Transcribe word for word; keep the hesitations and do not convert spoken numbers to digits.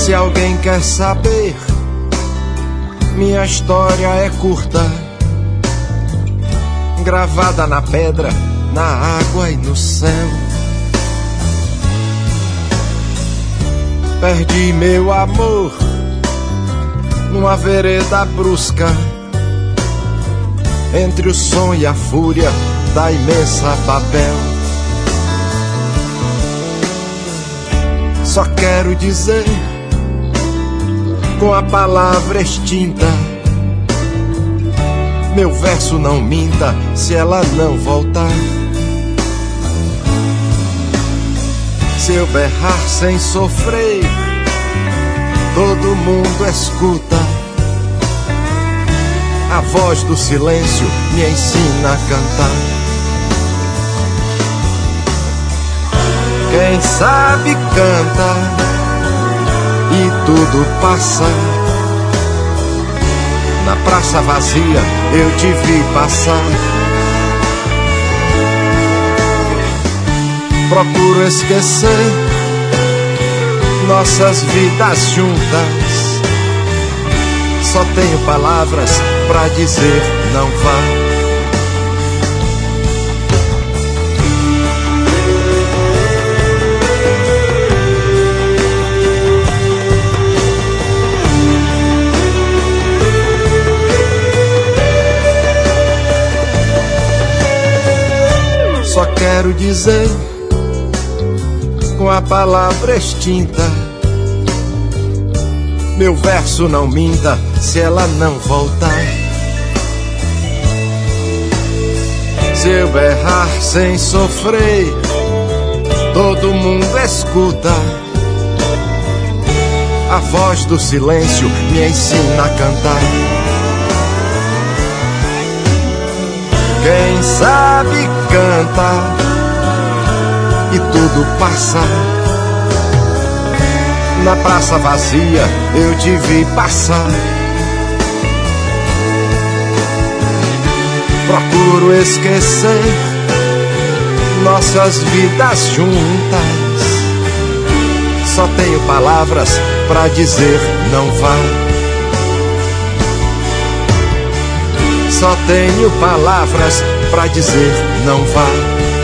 Se alguém quer saber, minha história é curta, gravada na pedra, na água e no céu. Perdi meu amor numa vereda brusca, entre o som e a fúria da imensa Babel. Só quero dizer, com a palavra extinta, meu verso não minta se ela não voltar. Se eu berrar sem sofrer, todo mundo escuta. A voz do silêncio me ensina a cantar. Quem sabe canta e tudo passa. Na praça vazia eu te vi passar. Procuro esquecer nossas vidas juntas. Só tenho palavras pra dizer não vá. Só quero dizer, com a palavra extinta, meu verso não minta se ela não voltar. Se eu berrar sem sofrer, todo mundo escuta. A voz do silêncio me ensina a cantar. Quem sabe canta e tudo passa. Na praça vazia eu te vi passar. Procuro esquecer nossas vidas juntas. Só tenho palavras pra dizer não vá. Só tenho palavras pra dizer não vá.